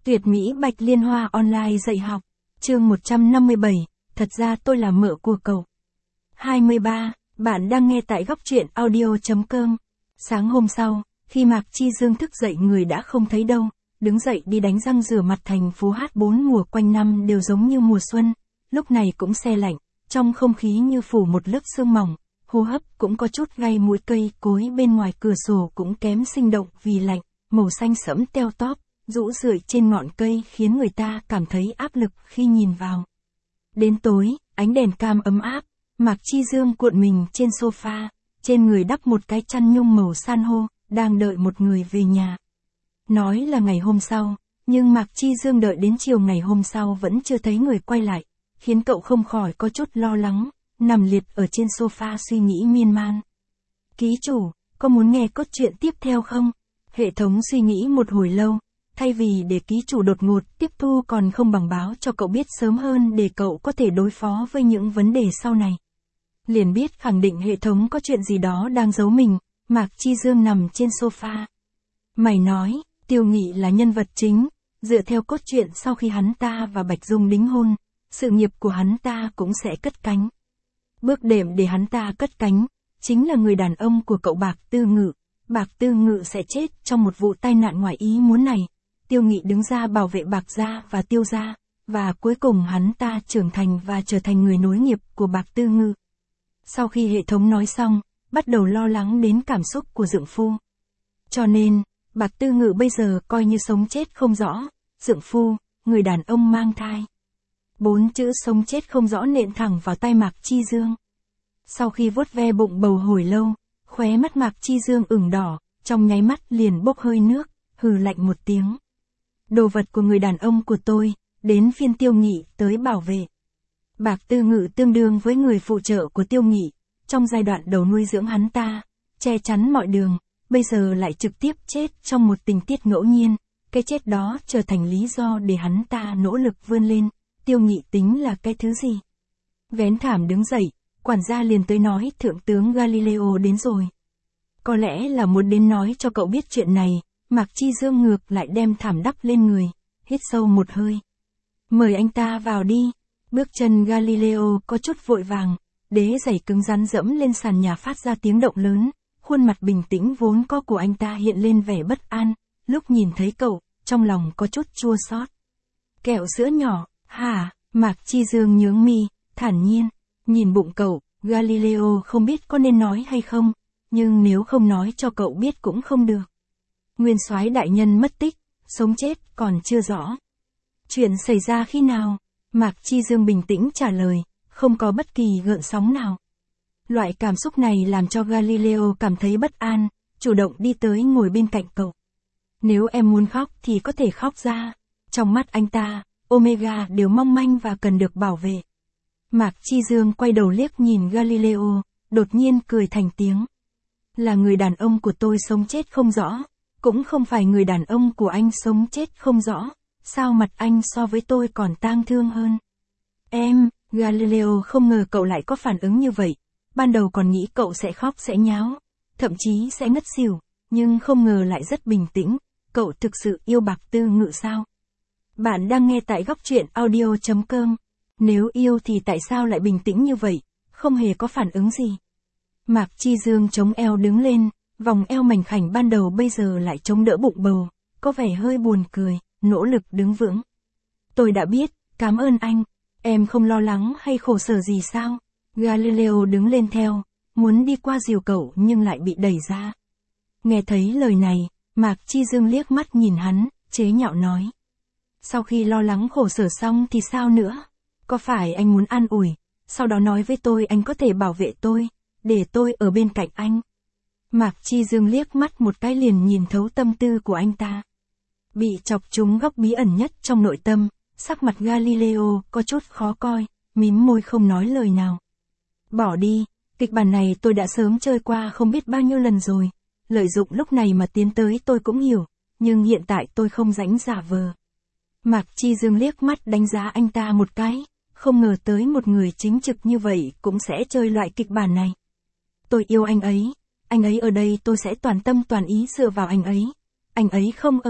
Tuyệt mỹ Bạch Liên Hoa online dạy học. Chương 157, thật ra tôi là mợ của cậu. 23, bạn đang nghe tại góc truyện audio.com. Sáng hôm sau, khi Mạc Chi Dương thức dậy người đã không thấy đâu, đứng dậy đi đánh răng rửa mặt. Thành phố Hát4 mùa quanh năm đều giống như mùa xuân, lúc này cũng se lạnh, trong không khí như phủ một lớp sương mỏng, hô hấp cũng có chút gai mũi. Cây cối bên ngoài cửa sổ cũng kém sinh động vì lạnh, màu xanh sẫm teo tóp, rũ rượi trên ngọn cây khiến người ta cảm thấy áp lực khi nhìn vào. Đến tối, ánh đèn cam ấm áp, Mạc Chi Dương cuộn mình trên sofa, trên người đắp một cái chăn nhung màu san hô, đang đợi một người về nhà. Nói là ngày hôm sau, nhưng Mạc Chi Dương đợi đến chiều ngày hôm sau vẫn chưa thấy người quay lại, khiến cậu không khỏi có chút lo lắng, nằm liệt ở trên sofa suy nghĩ miên man. Ký chủ, có muốn nghe cốt truyện tiếp theo không? Hệ thống suy nghĩ một hồi lâu, thay vì để ký chủ đột ngột tiếp thu còn không bằng báo cho cậu biết sớm hơn để cậu có thể đối phó với những vấn đề sau này. Liền biết khẳng định hệ thống có chuyện gì đó đang giấu mình. Mạc Chi Dương nằm trên sofa. Mày nói, Tiêu Nghị là nhân vật chính, dựa theo cốt truyện sau khi hắn ta và Bạch Dung đính hôn, sự nghiệp của hắn ta cũng sẽ cất cánh. Bước đệm để hắn ta cất cánh, chính là người đàn ông của cậu Bạc Tư Ngự. Bạc Tư Ngự sẽ chết trong một vụ tai nạn ngoài ý muốn này. Tiêu Nghị đứng ra bảo vệ Bạc gia và Tiêu gia, và cuối cùng hắn ta trưởng thành và trở thành người nối nghiệp của Bạc Tư Ngự. Sau khi hệ thống nói xong, bắt đầu lo lắng đến cảm xúc của dượng phu. Cho nên, Bạc Tư Ngự bây giờ coi như sống chết không rõ. Dượng phu, người đàn ông mang thai. 4 chữ sống chết không rõ nện thẳng vào tai Mạc Chi Dương. Sau khi vuốt ve bụng bầu hồi lâu, khóe mắt Mạc Chi Dương ửng đỏ, trong nháy mắt liền bốc hơi nước, hừ lạnh một tiếng. Đồ vật của người đàn ông của tôi, đến phiên Tiêu Nghị tới bảo vệ. Bạc Tư Ngự tương đương với người phụ trợ của Tiêu Nghị, trong giai đoạn đầu nuôi dưỡng hắn ta, che chắn mọi đường, bây giờ lại trực tiếp chết trong một tình tiết ngẫu nhiên, cái chết đó trở thành lý do để hắn ta nỗ lực vươn lên. Tiêu Nghị tính là cái thứ gì? Vén thảm đứng dậy, quản gia liền tới nói thượng tướng Galileo đến rồi. Có lẽ là muốn đến nói cho cậu biết chuyện này. Mạc Chi Dương ngược lại đem thảm đắp lên người, hít sâu một hơi. Mời anh ta vào đi. Bước chân Galileo có chút vội vàng, đế giày cứng rắn dẫm lên sàn nhà phát ra tiếng động lớn, khuôn mặt bình tĩnh vốn có của anh ta hiện lên vẻ bất an, lúc nhìn thấy cậu, trong lòng có chút chua xót. Kẹo sữa nhỏ, hả? Mạc Chi Dương nhướng mi, thản nhiên, nhìn bụng cậu, Galileo không biết có nên nói hay không, nhưng nếu không nói cho cậu biết cũng không được. Nguyên soái đại nhân mất tích, sống chết còn chưa rõ. Chuyện xảy ra khi nào? Mạc Chi Dương bình tĩnh trả lời, không có bất kỳ gợn sóng nào. Loại cảm xúc này làm cho Galileo cảm thấy bất an, chủ động đi tới ngồi bên cạnh cậu. Nếu em muốn khóc thì có thể khóc ra. Trong mắt anh ta, Omega đều mong manh và cần được bảo vệ. Mạc Chi Dương quay đầu liếc nhìn Galileo, đột nhiên cười thành tiếng. Là người đàn ông của tôi sống chết không rõ, cũng không phải người đàn ông của anh sống chết không rõ. Sao mặt anh so với tôi còn tang thương hơn? Em, Galileo không ngờ cậu lại có phản ứng như vậy. Ban đầu còn nghĩ cậu sẽ khóc sẽ nháo, thậm chí sẽ ngất xỉu, nhưng không ngờ lại rất bình tĩnh. Cậu thực sự yêu Bạc Tư Ngự sao? Bạn đang nghe tại góc truyện audio.com. Nếu yêu thì tại sao lại bình tĩnh như vậy, không hề có phản ứng gì? Mạc Chi Dương chống eo đứng lên, vòng eo mảnh khảnh ban đầu bây giờ lại chống đỡ bụng bầu, có vẻ hơi buồn cười, nỗ lực đứng vững. Tôi đã biết, cảm ơn anh, em không lo lắng hay khổ sở gì sao? Galileo đứng lên theo, muốn đi qua dìu cậu nhưng lại bị đẩy ra. Nghe thấy lời này, Mạc Chi Dương liếc mắt nhìn hắn, chế nhạo nói. Sau khi lo lắng khổ sở xong thì sao nữa? Có phải anh muốn an ủi, sau đó nói với tôi anh có thể bảo vệ tôi, để tôi ở bên cạnh anh? Mạc Chi Dương liếc mắt một cái liền nhìn thấu tâm tư của anh ta. Bị chọc trúng góc bí ẩn nhất trong nội tâm, sắc mặt Galileo có chút khó coi, mím môi không nói lời nào. Bỏ đi, kịch bản này tôi đã sớm chơi qua không biết bao nhiêu lần rồi, lợi dụng lúc này mà tiến tới tôi cũng hiểu, nhưng hiện tại tôi không rảnh giả vờ. Mạc Chi Dương liếc mắt đánh giá anh ta một cái, không ngờ tới một người chính trực như vậy cũng sẽ chơi loại kịch bản này. Tôi yêu anh ấy ở đây tôi sẽ toàn tâm toàn ý dựa vào anh ấy không ở,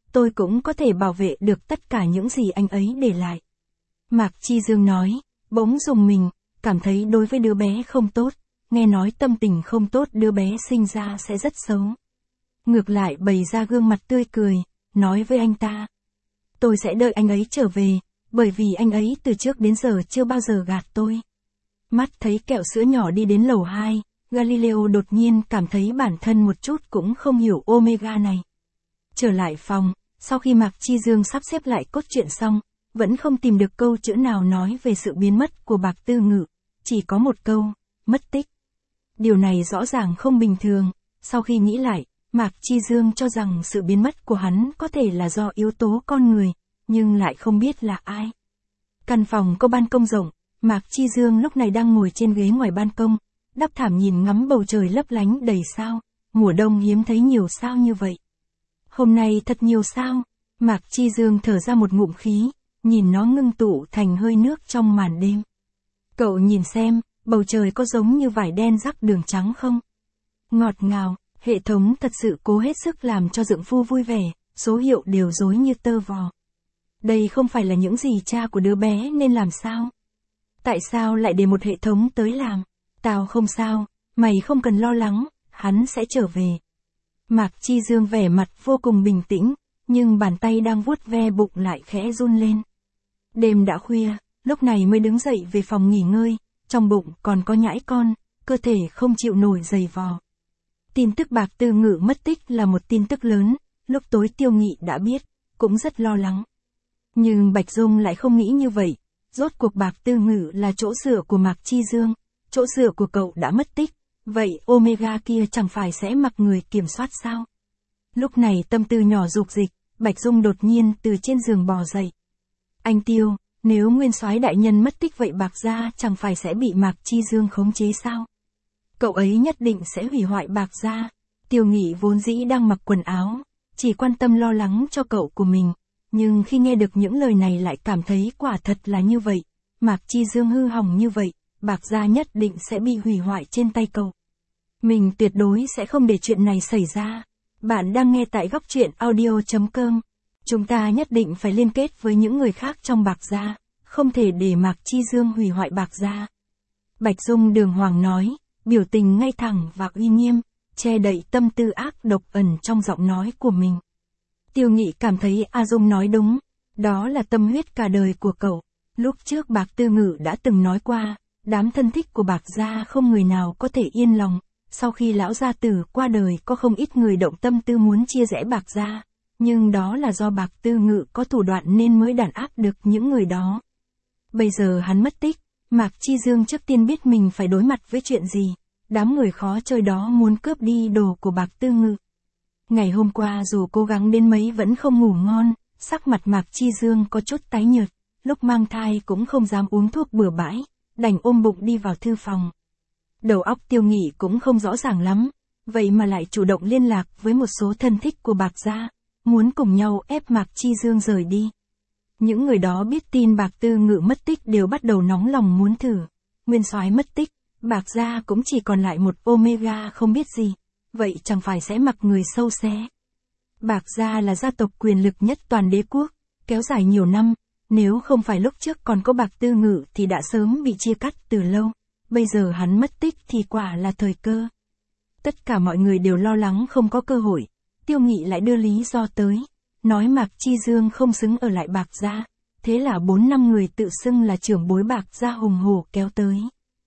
tôi cũng có thể bảo vệ được tất cả những gì anh ấy để lại. Mạc Chi Dương nói, bỗng rùng mình, cảm thấy đối với đứa bé không tốt, nghe nói tâm tình không tốt đứa bé sinh ra sẽ rất xấu. Ngược lại bày ra gương mặt tươi cười, nói với anh ta. Tôi sẽ đợi anh ấy trở về, bởi vì anh ấy từ trước đến giờ chưa bao giờ gạt tôi. Mắt thấy kẹo sữa nhỏ đi đến lầu 2, Galileo đột nhiên cảm thấy bản thân một chút cũng không hiểu Omega này. Trở lại phòng, sau khi Mạc Chi Dương sắp xếp lại cốt truyện xong, vẫn không tìm được câu chữ nào nói về sự biến mất của Bạc Tư Ngự, chỉ có một câu, mất tích. Điều này rõ ràng không bình thường, sau khi nghĩ lại, Mạc Chi Dương cho rằng sự biến mất của hắn có thể là do yếu tố con người, nhưng lại không biết là ai. Căn phòng có ban công rộng, Mạc Chi Dương lúc này đang ngồi trên ghế ngoài ban công, đắp thảm nhìn ngắm bầu trời lấp lánh đầy sao, mùa đông hiếm thấy nhiều sao như vậy. Hôm nay thật nhiều sao, Mạc Chi Dương thở ra một ngụm khí, nhìn nó ngưng tụ thành hơi nước trong màn đêm. Cậu nhìn xem, bầu trời có giống như vải đen rắc đường trắng không? Ngọt ngào, hệ thống thật sự cố hết sức làm cho dượng phu vui vẻ, số hiệu đều rối như tơ vò. Đây không phải là những gì cha của đứa bé nên làm sao? Tại sao lại để một hệ thống tới làm? Tao không sao, mày không cần lo lắng, hắn sẽ trở về. Mạc Chi Dương vẻ mặt vô cùng bình tĩnh, nhưng bàn tay đang vuốt ve bụng lại khẽ run lên. Đêm đã khuya, lúc này mới đứng dậy về phòng nghỉ ngơi, trong bụng còn có nhãi con, cơ thể không chịu nổi giày vò. Tin tức Bạc Tư Ngự mất tích là một tin tức lớn, lúc tối Tiêu Nghị đã biết, cũng rất lo lắng. Nhưng Bạch Dung lại không nghĩ như vậy, rốt cuộc Bạc Tư Ngự là chỗ dựa của Mạc Chi Dương, chỗ dựa của cậu đã mất tích, vậy Omega kia chẳng phải sẽ mặc người kiểm soát sao? Lúc này tâm tư nhỏ dục dịch, Bạch Dung đột nhiên từ trên giường bò dậy. Anh Tiêu, nếu Nguyên Soái đại nhân mất tích vậy Bạc gia chẳng phải sẽ bị Mạc Chi Dương khống chế sao? Cậu ấy nhất định sẽ hủy hoại Bạc gia. Tiêu Nghị vốn dĩ đang mặc quần áo, chỉ quan tâm lo lắng cho cậu của mình, nhưng khi nghe được những lời này lại cảm thấy quả thật là như vậy. Mạc Chi Dương hư hỏng như vậy, Bạc gia nhất định sẽ bị hủy hoại trên tay cậu. Mình tuyệt đối sẽ không để chuyện này xảy ra. Bạn đang nghe tại góc truyện audio.com. Chúng ta nhất định phải liên kết với những người khác trong Bạc gia, không thể để Mạc Chi Dương hủy hoại Bạc gia. Bạch Dung đường hoàng nói, biểu tình ngay thẳng và uy nghiêm, che đậy tâm tư ác độc ẩn trong giọng nói của mình. Tiêu Nghị cảm thấy A Dung nói đúng, đó là tâm huyết cả đời của cậu. Lúc trước Bạc Tư Ngự đã từng nói qua, đám thân thích của Bạc gia không người nào có thể yên lòng. Sau khi lão gia tử qua đời có không ít người động tâm tư muốn chia rẽ Bạc gia, nhưng đó là do Bạc Tư Ngự có thủ đoạn nên mới đàn áp được những người đó. Bây giờ hắn mất tích, Mạc Chi Dương trước tiên biết mình phải đối mặt với chuyện gì, đám người khó chơi đó muốn cướp đi đồ của Bạc Tư Ngự. Ngày hôm qua dù cố gắng đến mấy vẫn không ngủ ngon, sắc mặt Mạc Chi Dương có chút tái nhợt, lúc mang thai cũng không dám uống thuốc bừa bãi, đành ôm bụng đi vào thư phòng. Đầu óc Tiêu Nghị cũng không rõ ràng lắm, vậy mà lại chủ động liên lạc với một số thân thích của Bạc gia, muốn cùng nhau ép Mạc Chi Dương rời đi. Những người đó biết tin Bạc Tư Ngự mất tích đều bắt đầu nóng lòng muốn thử. Nguyên Soái mất tích, Bạc gia cũng chỉ còn lại một Omega không biết gì, vậy chẳng phải sẽ mặc người sâu xé. Bạc gia là gia tộc quyền lực nhất toàn đế quốc, kéo dài nhiều năm, nếu không phải lúc trước còn có Bạc Tư Ngự thì đã sớm bị chia cắt từ lâu. Bây giờ hắn mất tích thì quả là thời cơ. Tất cả mọi người đều lo lắng không có cơ hội, Tiêu Nghị lại đưa lý do tới, nói Mạc Chi Dương không xứng ở lại Bạc gia, thế là 4-5 người tự xưng là trưởng bối Bạc gia hùng hổ kéo tới.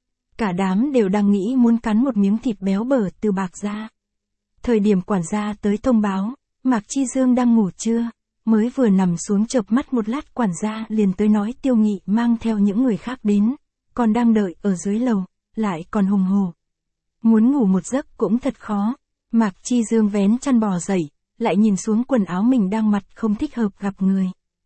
Cả đám đều đang nghĩ muốn cắn một miếng thịt béo bở từ Bạc gia. Thời điểm quản gia tới thông báo, Mạc Chi Dương đang ngủ trưa, mới vừa nằm xuống chợp mắt một lát quản gia liền tới nói Tiêu Nghị mang theo những người khác đến. Còn đang đợi ở dưới lầu, lại còn hùng hổ. Muốn ngủ một giấc cũng thật khó. Mạc Chi Dương vén chăn bò dậy, lại nhìn xuống quần áo mình đang mặc không thích hợp gặp người.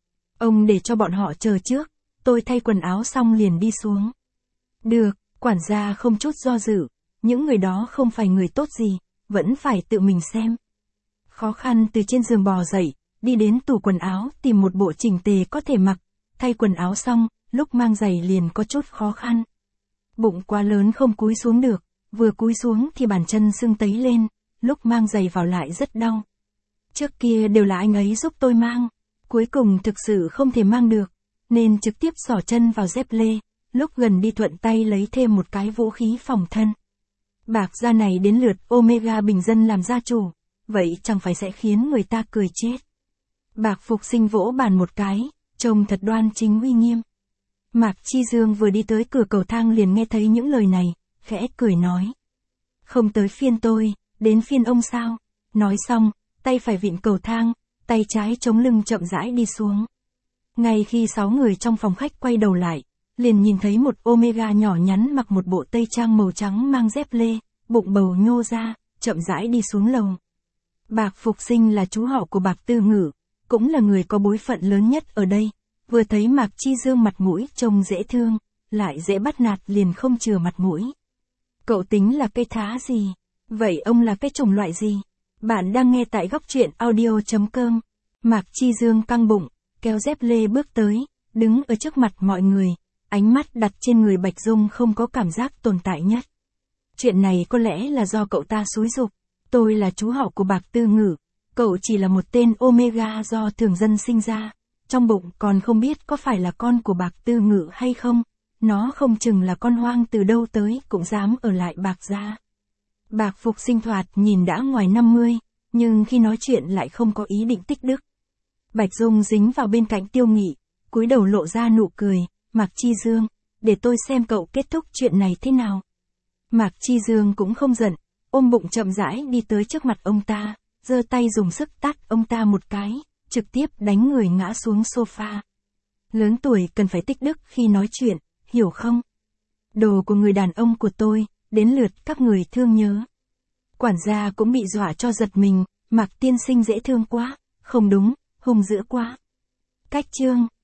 Ông để cho bọn họ chờ trước, tôi thay quần áo xong liền đi xuống. Được, quản gia không chút do dự, những người đó không phải người tốt gì, vẫn phải tự mình xem. Khó khăn từ trên giường bò dậy, đi đến tủ quần áo tìm một bộ chỉnh tề có thể mặc, thay quần áo xong. Lúc mang giày liền có chút khó khăn. Bụng quá lớn không cúi xuống được, vừa cúi xuống thì bàn chân sưng tấy lên, lúc mang giày vào lại rất đau. Trước kia đều là anh ấy giúp tôi mang. Cuối cùng thực sự không thể mang được, nên trực tiếp xỏ chân vào dép lê, lúc gần đi thuận tay lấy thêm một cái vũ khí phòng thân. Bạc gia này đến lượt Omega bình dân làm gia chủ, vậy chẳng phải sẽ khiến người ta cười chết. Bạc Phục Sinh vỗ bàn một cái, trông thật đoan chính uy nghiêm. Mạc Chi Dương vừa đi tới cửa cầu thang liền nghe thấy những lời này, khẽ cười nói. Không tới phiên tôi, đến phiên ông sao? Nói xong, tay phải vịn cầu thang, tay trái chống lưng chậm rãi đi xuống. Ngay khi 6 người trong phòng khách quay đầu lại, liền nhìn thấy một Omega nhỏ nhắn mặc một bộ tây trang màu trắng mang dép lê, bụng bầu nhô ra, chậm rãi đi xuống lầu. Bạc Phục Sinh là chú họ của Bạc Tư Ngữ, cũng là người có bối phận lớn nhất ở đây. Vừa thấy Mạc Chi Dương mặt mũi trông dễ thương, lại dễ bắt nạt liền không chừa mặt mũi. Cậu tính là cây thá gì? Vậy ông là cái chủng loại gì? Bạn đang nghe tại góc truyện audio.com. Mạc Chi Dương căng bụng, kéo dép lê bước tới, đứng ở trước mặt mọi người, ánh mắt đặt trên người Bạch Dung không có cảm giác tồn tại nhất. Chuyện này có lẽ là do cậu ta xúi giục. Tôi là chú họ của Bạc Tư Ngữ, cậu chỉ là một tên Omega do thường dân sinh ra, trong bụng còn không biết có phải là con của Bạc Tư Ngữ hay không, nó không chừng là con hoang từ đâu tới cũng dám ở lại Bạc gia. Bạc Phục Sinh thoạt nhìn đã ngoài 50, nhưng khi nói chuyện lại không có ý định tích đức. Bạch Dung dính vào bên cạnh Tiêu Nghị, cúi đầu lộ ra nụ cười. Mạc Chi Dương, để tôi xem cậu kết thúc chuyện này thế nào. Mạc Chi Dương cũng không giận, ôm bụng chậm rãi đi tới trước mặt ông ta, giơ tay dùng sức tát ông ta một cái, trực tiếp đánh người ngã xuống sofa. Lớn tuổi cần phải tích đức khi nói chuyện, hiểu không? Đồ của người đàn ông của tôi, đến lượt các người thương nhớ. Quản gia cũng bị dọa cho giật mình, Mạc tiên sinh dễ thương quá, không đúng, hung dữ quá. Cách chương